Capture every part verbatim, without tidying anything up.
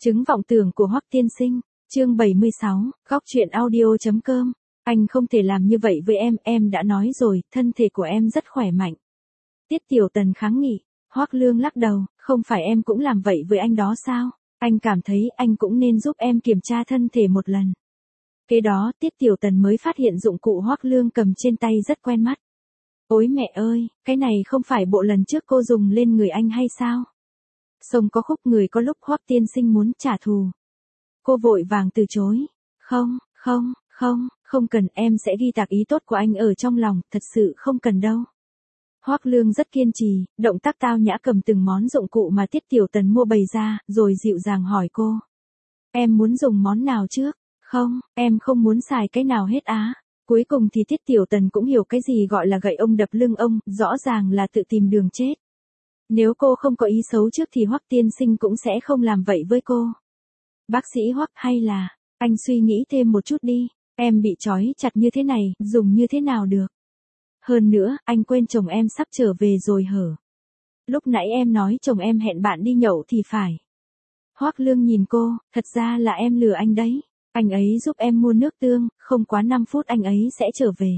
Chứng vọng tưởng của Hoắc tiên sinh, chương bảy mươi sáu, góc truyện audio.com. Anh không thể làm như vậy với em, em đã nói rồi, thân thể của em rất khỏe mạnh. Tiết Tiểu Tần kháng nghị, Hoắc Lương lắc đầu, không phải em cũng làm vậy với anh đó sao? Anh cảm thấy anh cũng nên giúp em kiểm tra thân thể một lần. Kế đó Tiết Tiểu Tần mới phát hiện dụng cụ Hoắc Lương cầm trên tay rất quen mắt. Ôi mẹ ơi, cái này không phải bộ lần trước cô dùng lên người anh hay sao? Sông có khúc người có lúc Hoắc tiên sinh muốn trả thù. Cô vội vàng từ chối. Không, không, không, không cần, em sẽ ghi tạc ý tốt của anh ở trong lòng, thật sự không cần đâu. Hoắc Lương rất kiên trì, động tác tao nhã cầm từng món dụng cụ mà Tiết Tiểu Tần mua bày ra, rồi dịu dàng hỏi cô. Em muốn dùng món nào trước? Không, em không muốn xài cái nào hết á. Cuối cùng thì Tiết Tiểu Tần cũng hiểu cái gì gọi là gậy ông đập lưng ông, rõ ràng là tự tìm đường chết. Nếu cô không có ý xấu trước thì Hoắc tiên sinh cũng sẽ không làm vậy với cô. Bác sĩ Hoắc, hay là, anh suy nghĩ thêm một chút đi, em bị trói chặt như thế này, dùng như thế nào được. Hơn nữa, anh quên chồng em sắp trở về rồi hở. Lúc nãy em nói chồng em hẹn bạn đi nhậu thì phải. Hoắc Lương nhìn cô, thật ra là em lừa anh đấy. Anh ấy giúp em mua nước tương, không quá năm phút anh ấy sẽ trở về.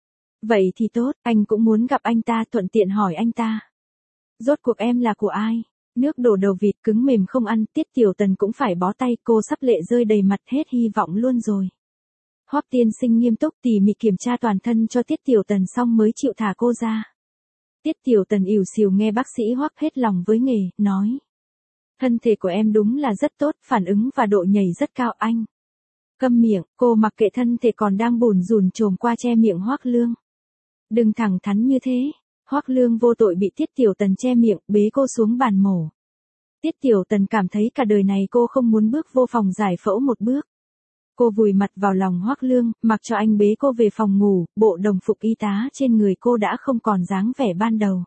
Vậy thì tốt, anh cũng muốn gặp anh ta, thuận tiện hỏi anh ta. Rốt cuộc em là của ai? Nước đổ đầu vịt cứng mềm không ăn, Tiết Tiểu Tần cũng phải bó tay, cô sắp lệ rơi đầy mặt, hết hy vọng luôn rồi. Hoắc tiên sinh nghiêm túc tỉ mỉ kiểm tra toàn thân cho Tiết Tiểu Tần xong mới chịu thả cô ra. Tiết Tiểu Tần ỉu xìu nghe bác sĩ Hoắc hết lòng với nghề, nói. Thân thể của em đúng là rất tốt, phản ứng và độ nhảy rất cao anh. Câm miệng, cô mặc kệ thân thể còn đang bủn rủn trồm qua che miệng Hoắc Lương. Đừng thẳng thắn như thế. Hoắc Lương vô tội bị Tiết Tiểu Tần che miệng, bế cô xuống bàn mổ. Tiết Tiểu Tần cảm thấy cả đời này cô không muốn bước vô phòng giải phẫu một bước. Cô vùi mặt vào lòng Hoắc Lương, mặc cho anh bế cô về phòng ngủ, bộ đồng phục y tá trên người cô đã không còn dáng vẻ ban đầu.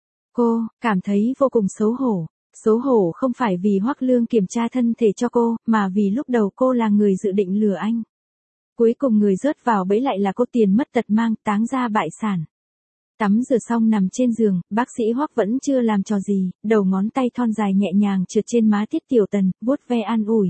Cô cảm thấy vô cùng xấu hổ. Xấu hổ không phải vì Hoắc Lương kiểm tra thân thể cho cô, mà vì lúc đầu cô là người dự định lừa anh. Cuối cùng người rớt vào bẫy lại là cô, tiền mất tật mang, táng ra bại sản. Tắm rửa xong nằm trên giường, bác sĩ Hoắc vẫn chưa làm trò gì, đầu ngón tay thon dài nhẹ nhàng trượt trên má Tiết Tiểu Tần, vuốt ve an ủi.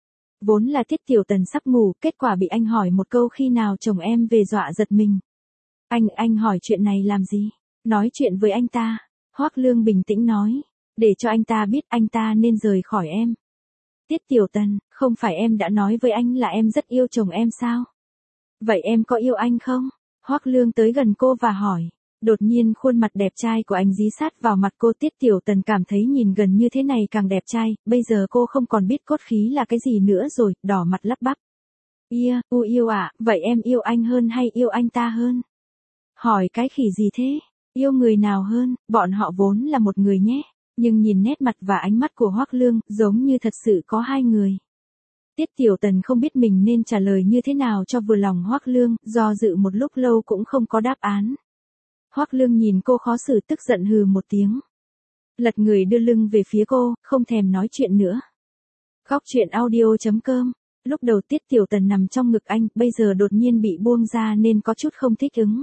Vốn là Tiết Tiểu Tần sắp ngủ, kết quả bị anh hỏi một câu khi nào chồng em về dọa giật mình. Anh, anh hỏi chuyện này làm gì? Nói chuyện với anh ta. Hoắc Lương bình tĩnh nói. Để cho anh ta biết anh ta nên rời khỏi em. Tiết Tiểu Tần, không phải em đã nói với anh là em rất yêu chồng em sao? Vậy em có yêu anh không? Hoắc Lương tới gần cô và hỏi. Đột nhiên khuôn mặt đẹp trai của anh dí sát vào mặt cô, Tiết Tiểu Tần cảm thấy nhìn gần như thế này càng đẹp trai, bây giờ cô không còn biết cốt khí là cái gì nữa rồi, đỏ mặt lắp bắp. Ia, u yêu ạ, à, vậy em yêu anh hơn hay yêu anh ta hơn? Hỏi cái khỉ gì thế? Yêu người nào hơn, bọn họ vốn là một người nhé. Nhưng nhìn nét mặt và ánh mắt của Hoắc Lương, giống như thật sự có hai người. Tiết Tiểu Tần không biết mình nên trả lời như thế nào cho vừa lòng Hoắc Lương, do dự một lúc lâu cũng không có đáp án. Hoắc Lương nhìn cô khó xử, tức giận hừ một tiếng. Lật người đưa lưng về phía cô, không thèm nói chuyện nữa. Góc truyện audio.com. Lúc đầu Tiết Tiểu Tần nằm trong ngực anh, bây giờ đột nhiên bị buông ra nên có chút không thích ứng.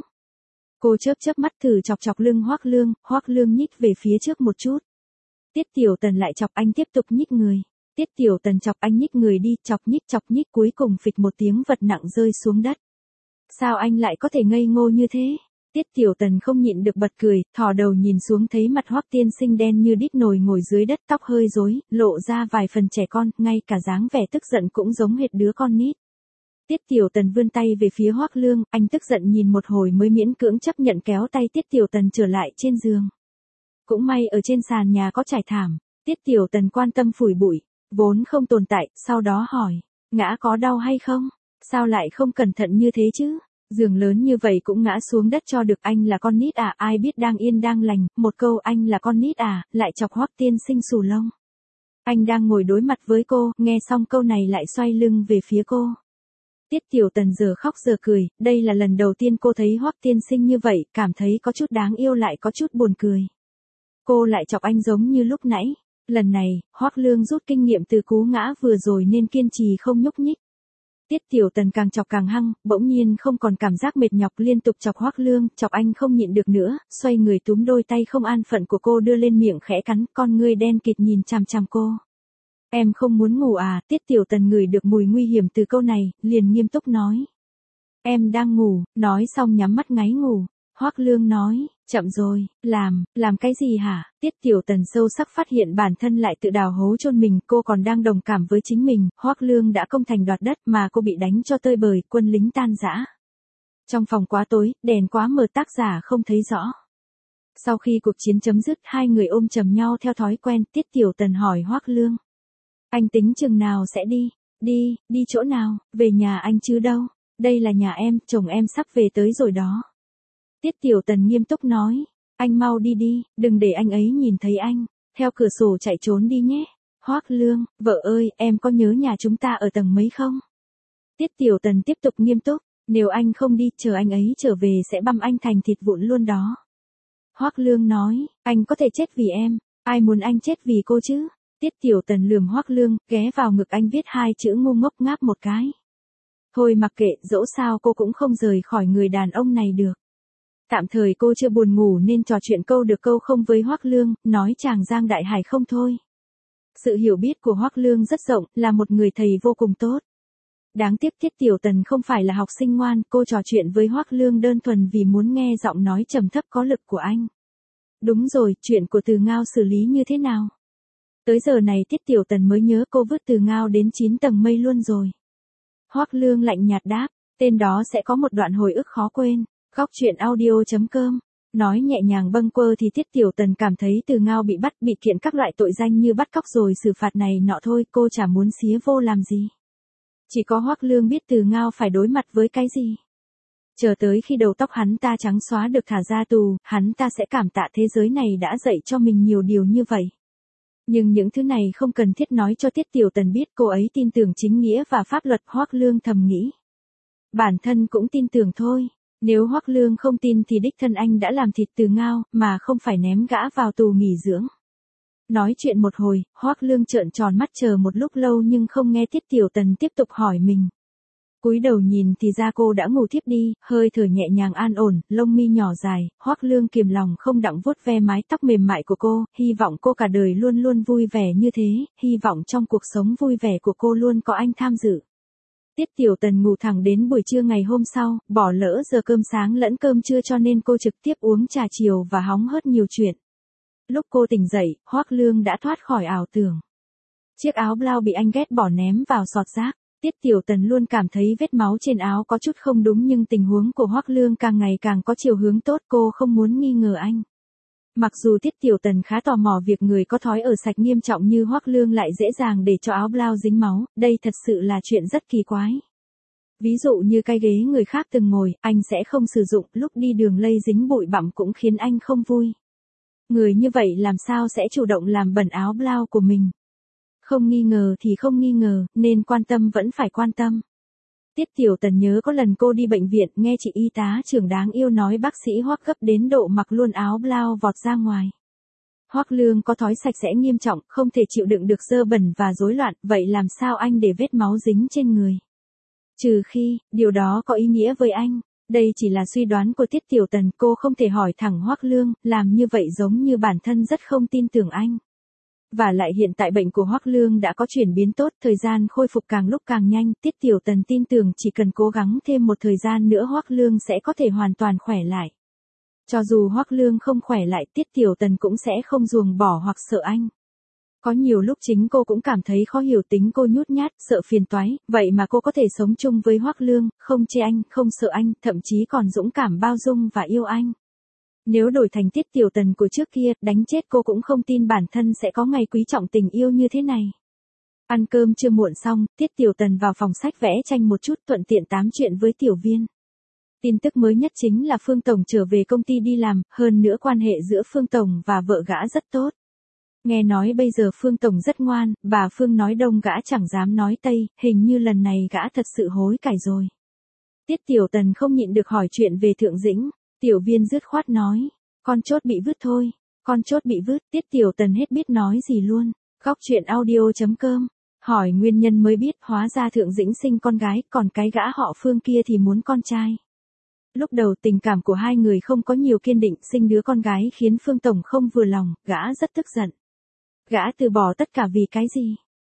Cô chớp chớp mắt thử chọc chọc lưng Hoắc Lương, Hoắc Lương nhích về phía trước một chút. Tiết Tiểu Tần lại chọc anh tiếp tục nhích người. Tiết Tiểu Tần chọc anh nhích người đi, chọc nhích chọc nhích, cuối cùng phịch một tiếng vật nặng rơi xuống đất. Sao anh lại có thể ngây ngô như thế? Tiết Tiểu Tần không nhịn được bật cười, thò đầu nhìn xuống thấy mặt Hoắc tiên sinh đen như đít nồi ngồi dưới đất, tóc hơi rối, lộ ra vài phần trẻ con, ngay cả dáng vẻ tức giận cũng giống hệt đứa con nít. Tiết Tiểu Tần vươn tay về phía Hoắc Lương, anh tức giận nhìn một hồi mới miễn cưỡng chấp nhận kéo tay Tiết Tiểu Tần trở lại trên giường. Cũng may ở trên sàn nhà có trải thảm, Tiết Tiểu Tần quan tâm phủi bụi, vốn không tồn tại, sau đó hỏi, ngã có đau hay không? Sao lại không cẩn thận như thế chứ? Giường lớn như vậy cũng ngã xuống đất cho được, anh là con nít à, ai biết đang yên đang lành, một câu anh là con nít à, lại chọc Hoắc tiên sinh xù lông. Anh đang ngồi đối mặt với cô, nghe xong câu này lại xoay lưng về phía cô. Tiết Tiểu Tần giờ khóc giờ cười, đây là lần đầu tiên cô thấy Hoắc tiên sinh như vậy, cảm thấy có chút đáng yêu lại có chút buồn cười. Cô lại chọc anh giống như lúc nãy, lần này, Hoắc Lương rút kinh nghiệm từ cú ngã vừa rồi nên kiên trì không nhúc nhích. Tiết Tiểu Tần càng chọc càng hăng, bỗng nhiên không còn cảm giác mệt nhọc, liên tục chọc Hoắc Lương, chọc anh không nhịn được nữa, xoay người túm đôi tay không an phận của cô đưa lên miệng khẽ cắn, con ngươi đen kịt nhìn chằm chằm cô. Em không muốn ngủ à, Tiết Tiểu Tần ngửi được mùi nguy hiểm từ câu này, liền nghiêm túc nói. Em đang ngủ, nói xong nhắm mắt ngáy ngủ. Hoắc Lương nói, chậm rồi, làm, làm cái gì hả? Tiết Tiểu Tần sâu sắc phát hiện bản thân lại tự đào hố chôn mình, cô còn đang đồng cảm với chính mình, Hoắc Lương đã công thành đoạt đất mà cô bị đánh cho tơi bời, quân lính tan rã. Trong phòng quá tối, đèn quá mờ tác giả không thấy rõ. Sau khi cuộc chiến chấm dứt, hai người ôm chầm nhau theo thói quen, Tiết Tiểu Tần hỏi Hoắc Lương. Anh tính chừng nào sẽ đi? Đi, đi chỗ nào? Về nhà anh chứ đâu? Đây là nhà em, chồng em sắp về tới rồi đó. Tiết Tiểu Tần nghiêm túc nói, anh mau đi đi, đừng để anh ấy nhìn thấy anh, theo cửa sổ chạy trốn đi nhé. Hoắc Lương, vợ ơi, em có nhớ nhà chúng ta ở tầng mấy không? Tiết Tiểu Tần tiếp tục nghiêm túc, nếu anh không đi, chờ anh ấy trở về sẽ băm anh thành thịt vụn luôn đó. Hoắc Lương nói, anh có thể chết vì em, ai muốn anh chết vì cô chứ? Tiết Tiểu Tần lườm Hoắc Lương, ghé vào ngực anh viết hai chữ ngu ngốc ngáp một cái. Thôi mặc kệ, dẫu sao cô cũng không rời khỏi người đàn ông này được. Tạm thời cô chưa buồn ngủ nên trò chuyện câu được câu không với Hoắc Lương, nói chàng giang đại hải không thôi. Sự hiểu biết của Hoắc Lương rất rộng, là một người thầy vô cùng tốt. Đáng tiếc Tiết Tiểu Tần không phải là học sinh ngoan, cô trò chuyện với Hoắc Lương đơn thuần vì muốn nghe giọng nói trầm thấp có lực của anh. Đúng rồi, chuyện của Từ Ngao xử lý như thế nào? Tới giờ này Tiết Tiểu Tần mới nhớ cô vứt Từ Ngao đến chín tầng mây luôn rồi. Hoắc Lương lạnh nhạt đáp, tên đó sẽ có một đoạn hồi ức khó quên. Góc truyện audio chấm com. Nói nhẹ nhàng bâng quơ thì Tiết Tiểu Tần cảm thấy Từ Ngao bị bắt, bị kiện các loại tội danh như bắt cóc rồi xử phạt này nọ thôi, cô chả muốn xía vô làm gì. Chỉ có Hoắc Lương biết Từ Ngao phải đối mặt với cái gì. Chờ tới khi đầu tóc hắn ta trắng xóa được thả ra tù, hắn ta sẽ cảm tạ thế giới này đã dạy cho mình nhiều điều như vậy. Nhưng những thứ này không cần thiết nói cho Tiết Tiểu Tần biết, cô ấy tin tưởng chính nghĩa và pháp luật. Hoắc Lương thầm nghĩ. Bản thân cũng tin tưởng thôi. Nếu Hoắc Lương không tin thì đích thân anh đã làm thịt Từ Ngao, mà không phải ném gã vào tù nghỉ dưỡng. Nói chuyện một hồi, Hoắc Lương trợn tròn mắt chờ một lúc lâu nhưng không nghe Tiết Tiểu Tần tiếp tục hỏi mình. Cúi đầu nhìn thì ra cô đã ngủ thiếp đi, hơi thở nhẹ nhàng an ổn, lông mi nhỏ dài, Hoắc Lương kiềm lòng không đặng vuốt ve mái tóc mềm mại của cô, hy vọng cô cả đời luôn luôn vui vẻ như thế, hy vọng trong cuộc sống vui vẻ của cô luôn có anh tham dự. Tiết Tiểu Tần ngủ thẳng đến buổi trưa ngày hôm sau, bỏ lỡ giờ cơm sáng lẫn cơm trưa cho nên cô trực tiếp uống trà chiều và hóng hớt nhiều chuyện. Lúc cô tỉnh dậy, Hoắc Lương đã thoát khỏi ảo tưởng. Chiếc áo blau bị anh ghét bỏ ném vào sọt rác. Tiết Tiểu Tần luôn cảm thấy vết máu trên áo có chút không đúng nhưng tình huống của Hoắc Lương càng ngày càng có chiều hướng tốt, cô không muốn nghi ngờ anh. Mặc dù Tiết Tiểu Tần khá tò mò việc người có thói ở sạch nghiêm trọng như Hoắc Lương lại dễ dàng để cho áo blau dính máu, đây thật sự là chuyện rất kỳ quái. Ví dụ như cái ghế người khác từng ngồi, anh sẽ không sử dụng, lúc đi đường lây dính bụi bặm cũng khiến anh không vui. Người như vậy làm sao sẽ chủ động làm bẩn áo blau của mình? Không nghi ngờ thì không nghi ngờ, nên quan tâm vẫn phải quan tâm. Tiết Tiểu Tần nhớ có lần cô đi bệnh viện, nghe chị y tá trưởng đáng yêu nói bác sĩ Hoắc gấp đến độ mặc luôn áo blau vọt ra ngoài. Hoắc Lương có thói sạch sẽ nghiêm trọng, không thể chịu đựng được dơ bẩn và rối loạn, vậy làm sao anh để vết máu dính trên người? Trừ khi, điều đó có ý nghĩa với anh. Đây chỉ là suy đoán của Tiết Tiểu Tần, cô không thể hỏi thẳng Hoắc Lương, làm như vậy giống như bản thân rất không tin tưởng anh. Và lại hiện tại bệnh của Hoắc Lương đã có chuyển biến tốt, thời gian khôi phục càng lúc càng nhanh, Tiết Tiểu Tần tin tưởng chỉ cần cố gắng thêm một thời gian nữa Hoắc Lương sẽ có thể hoàn toàn khỏe lại. Cho dù Hoắc Lương không khỏe lại, Tiết Tiểu Tần cũng sẽ không ruồng bỏ hoặc sợ anh. Có nhiều lúc chính cô cũng cảm thấy khó hiểu tính cô nhút nhát, sợ phiền toái, vậy mà cô có thể sống chung với Hoắc Lương, không chê anh, không sợ anh, thậm chí còn dũng cảm bao dung và yêu anh. Nếu đổi thành Tiết Tiểu Tần của trước kia, đánh chết cô cũng không tin bản thân sẽ có ngày quý trọng tình yêu như thế này. Ăn cơm trưa muộn xong, Tiết Tiểu Tần vào phòng sách vẽ tranh một chút, thuận tiện tám chuyện với Tiểu Viên. Tin tức mới nhất chính là Phương Tổng trở về công ty đi làm, hơn nữa quan hệ giữa Phương Tổng và vợ gã rất tốt. Nghe nói bây giờ Phương Tổng rất ngoan, bà Phương nói đông gã chẳng dám nói tây, hình như lần này gã thật sự hối cải rồi. Tiết Tiểu Tần không nhịn được hỏi chuyện về Thượng Dĩnh. Tiểu Viên dứt khoát nói, con chốt bị vứt thôi, con chốt bị vứt, Tiết Tiểu Tần hết biết nói gì luôn. Góc truyện audio chấm com, hỏi nguyên nhân mới biết hóa ra Thượng Dĩnh sinh con gái, còn cái gã họ Phương kia thì muốn con trai. Lúc đầu tình cảm của hai người không có nhiều kiên định, sinh đứa con gái khiến Phương Tổng không vừa lòng, gã rất tức giận. Gã từ bỏ tất cả vì cái gì?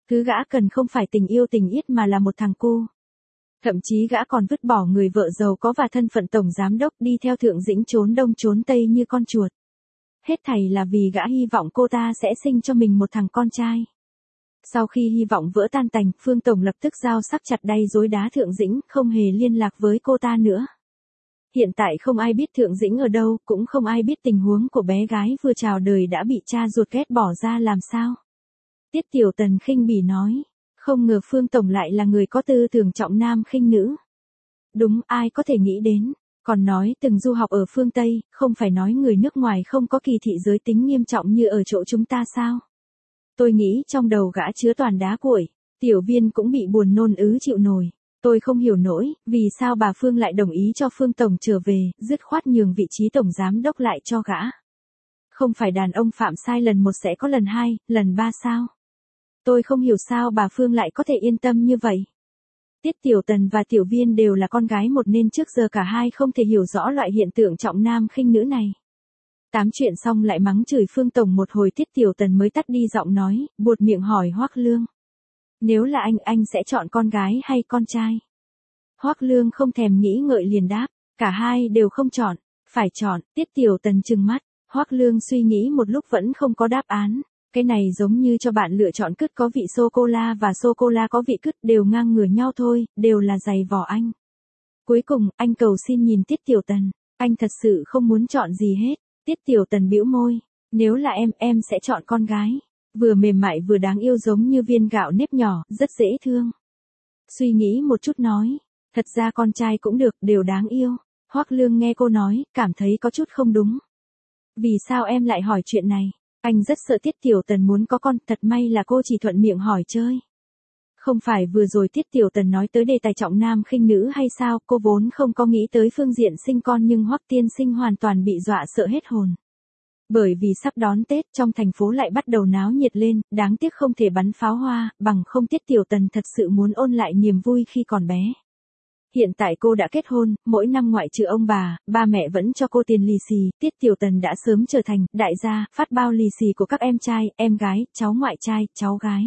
Thứ gã cần không phải tình yêu tình yết mà là một thằng cu. Thậm chí gã còn vứt bỏ người vợ giàu có và thân phận tổng giám đốc đi theo Thượng Dĩnh trốn đông trốn tây như con chuột. Hết thảy là vì gã hy vọng cô ta sẽ sinh cho mình một thằng con trai. Sau khi hy vọng vỡ tan tành, Phương Tổng lập tức dao sắc chặt đay dối đá Thượng Dĩnh, không hề liên lạc với cô ta nữa. Hiện tại không ai biết Thượng Dĩnh ở đâu, cũng không ai biết tình huống của bé gái vừa chào đời đã bị cha ruột ghét bỏ ra làm sao. Tiết Tiểu Tần khinh bỉ nói, không ngờ Phương Tổng lại là người có tư tưởng trọng nam khinh nữ. Đúng, ai có thể nghĩ đến, còn nói từng du học ở phương Tây, không phải nói người nước ngoài không có kỳ thị giới tính nghiêm trọng như ở chỗ chúng ta sao. Tôi nghĩ trong đầu gã chứa toàn đá cuội, Tiểu Viên cũng bị buồn nôn ứ chịu nổi. Tôi không hiểu nổi, vì sao bà Phương lại đồng ý cho Phương Tổng trở về, dứt khoát nhường vị trí Tổng Giám Đốc lại cho gã. Không phải đàn ông phạm sai lần một sẽ có lần hai, lần ba sao? Tôi không hiểu sao bà Phương lại có thể yên tâm như vậy. Tiết Tiểu Tần và Tiểu Viên đều là con gái một nên trước giờ cả hai không thể hiểu rõ loại hiện tượng trọng nam khinh nữ này. Tám chuyện xong lại mắng chửi Phương Tổng một hồi Tiết Tiểu Tần mới tắt đi giọng nói, buột miệng hỏi Hoắc Lương. Nếu là anh, anh sẽ chọn con gái hay con trai? Hoắc Lương không thèm nghĩ ngợi liền đáp, cả hai đều không chọn, phải chọn. Tiết Tiểu Tần trừng mắt, Hoắc Lương suy nghĩ một lúc vẫn không có đáp án. Cái này giống như cho bạn lựa chọn cứt có vị sô-cô-la và sô-cô-la có vị cứt đều ngang ngửa nhau thôi, đều là giày vò anh. Cuối cùng, anh cầu xin nhìn Tiết Tiểu Tần, anh thật sự không muốn chọn gì hết. Tiết Tiểu Tần bĩu môi, nếu là em, em sẽ chọn con gái. Vừa mềm mại vừa đáng yêu giống như viên gạo nếp nhỏ, rất dễ thương. Suy nghĩ một chút nói, thật ra con trai cũng được, đều đáng yêu. Hoắc Lương nghe cô nói, cảm thấy có chút không đúng. Vì sao em lại hỏi chuyện này? Anh rất sợ Tiết Tiểu Tần muốn có con, thật may là cô chỉ thuận miệng hỏi chơi. Không phải vừa rồi Tiết Tiểu Tần nói tới đề tài trọng nam khinh nữ hay sao, cô vốn không có nghĩ tới phương diện sinh con nhưng Hoắc tiên sinh hoàn toàn bị dọa sợ hết hồn. Bởi vì sắp đón Tết trong thành phố lại bắt đầu náo nhiệt lên, đáng tiếc không thể bắn pháo hoa, bằng không Tiết Tiểu Tần thật sự muốn ôn lại niềm vui khi còn bé. Hiện tại cô đã kết hôn, mỗi năm ngoại trừ ông bà, ba mẹ vẫn cho cô tiền lì xì, Tiết Tiểu Tần đã sớm trở thành đại gia, phát bao lì xì của các em trai, em gái, cháu ngoại trai, cháu gái.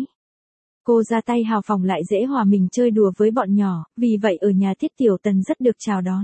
Cô ra tay hào phóng lại dễ hòa mình chơi đùa với bọn nhỏ, vì vậy ở nhà Tiết Tiểu Tần rất được chào đón.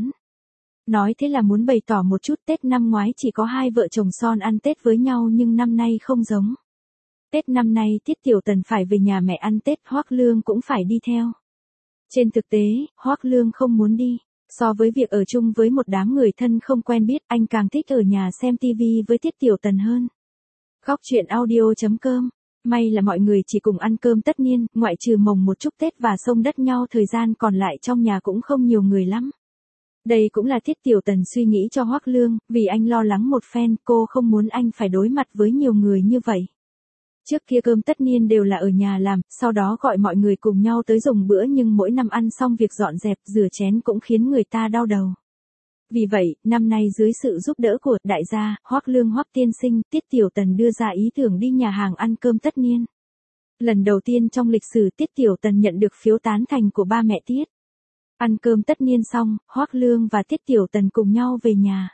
Nói thế là muốn bày tỏ một chút Tết năm ngoái chỉ có hai vợ chồng son ăn Tết với nhau nhưng năm nay không giống. Tết năm nay Tiết Tiểu Tần phải về nhà mẹ ăn Tết, Hoắc Lương cũng phải đi theo. Trên thực tế, Hoắc Lương không muốn đi. So với việc ở chung với một đám người thân không quen biết, anh càng thích ở nhà xem tivi với Tiết Tiểu Tần hơn. Góc truyện audio chấm com. May là mọi người chỉ cùng ăn cơm tất niên, ngoại trừ mồng một chúc Tết và xông đất nhau thời gian còn lại trong nhà cũng không nhiều người lắm. Đây cũng là Tiết Tiểu Tần suy nghĩ cho Hoắc Lương, vì anh lo lắng một phen, cô không muốn anh phải đối mặt với nhiều người như vậy. Trước kia cơm tất niên đều là ở nhà làm, sau đó gọi mọi người cùng nhau tới dùng bữa nhưng mỗi năm ăn xong việc dọn dẹp, rửa chén cũng khiến người ta đau đầu. Vì vậy, năm nay dưới sự giúp đỡ của đại gia, Hoắc Lương Hoắc tiên sinh, Tiết Tiểu Tần đưa ra ý tưởng đi nhà hàng ăn cơm tất niên. Lần đầu tiên trong lịch sử Tiết Tiểu Tần nhận được phiếu tán thành của ba mẹ Tiết. Ăn cơm tất niên xong, Hoắc Lương và Tiết Tiểu Tần cùng nhau về nhà.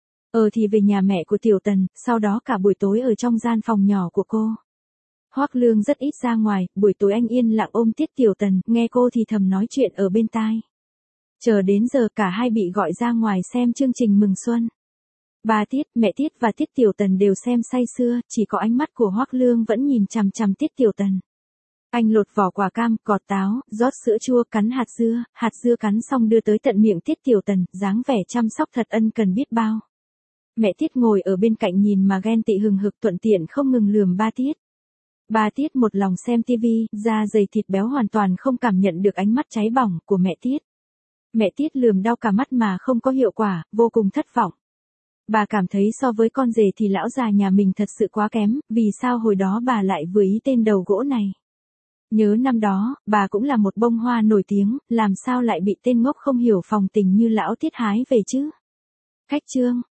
Ờ thì về nhà mẹ của Tiểu Tần, sau đó cả buổi tối ở trong gian phòng nhỏ của cô. Hoắc Lương rất ít ra ngoài, buổi tối anh yên lặng ôm Tiết Tiểu Tần, nghe cô thì thầm nói chuyện ở bên tai. Chờ đến giờ cả hai bị gọi ra ngoài xem chương trình mừng xuân. Ba Tiết, mẹ Tiết và Tiết Tiểu Tần đều xem say sưa, chỉ có ánh mắt của Hoắc Lương vẫn nhìn chằm chằm Tiết Tiểu Tần. Anh lột vỏ quả cam, gọt táo, rót sữa chua, cắn hạt dưa, hạt dưa cắn xong đưa tới tận miệng Tiết Tiểu Tần, dáng vẻ chăm sóc thật ân cần biết bao. Mẹ Tiết ngồi ở bên cạnh nhìn mà ghen tị hừng hực thuận tiện không ngừng lườm ba Tiết. Ba Tiết một lòng xem tivi, da dày thịt béo hoàn toàn không cảm nhận được ánh mắt cháy bỏng của mẹ Tiết. Mẹ Tiết lườm đau cả mắt mà không có hiệu quả, vô cùng thất vọng. Bà cảm thấy so với con rể thì lão già nhà mình thật sự quá kém, vì sao hồi đó bà lại vừa ý tên đầu gỗ này. Nhớ năm đó, bà cũng là một bông hoa nổi tiếng, làm sao lại bị tên ngốc không hiểu phòng tình như lão Tiết hái về chứ. Khách chương.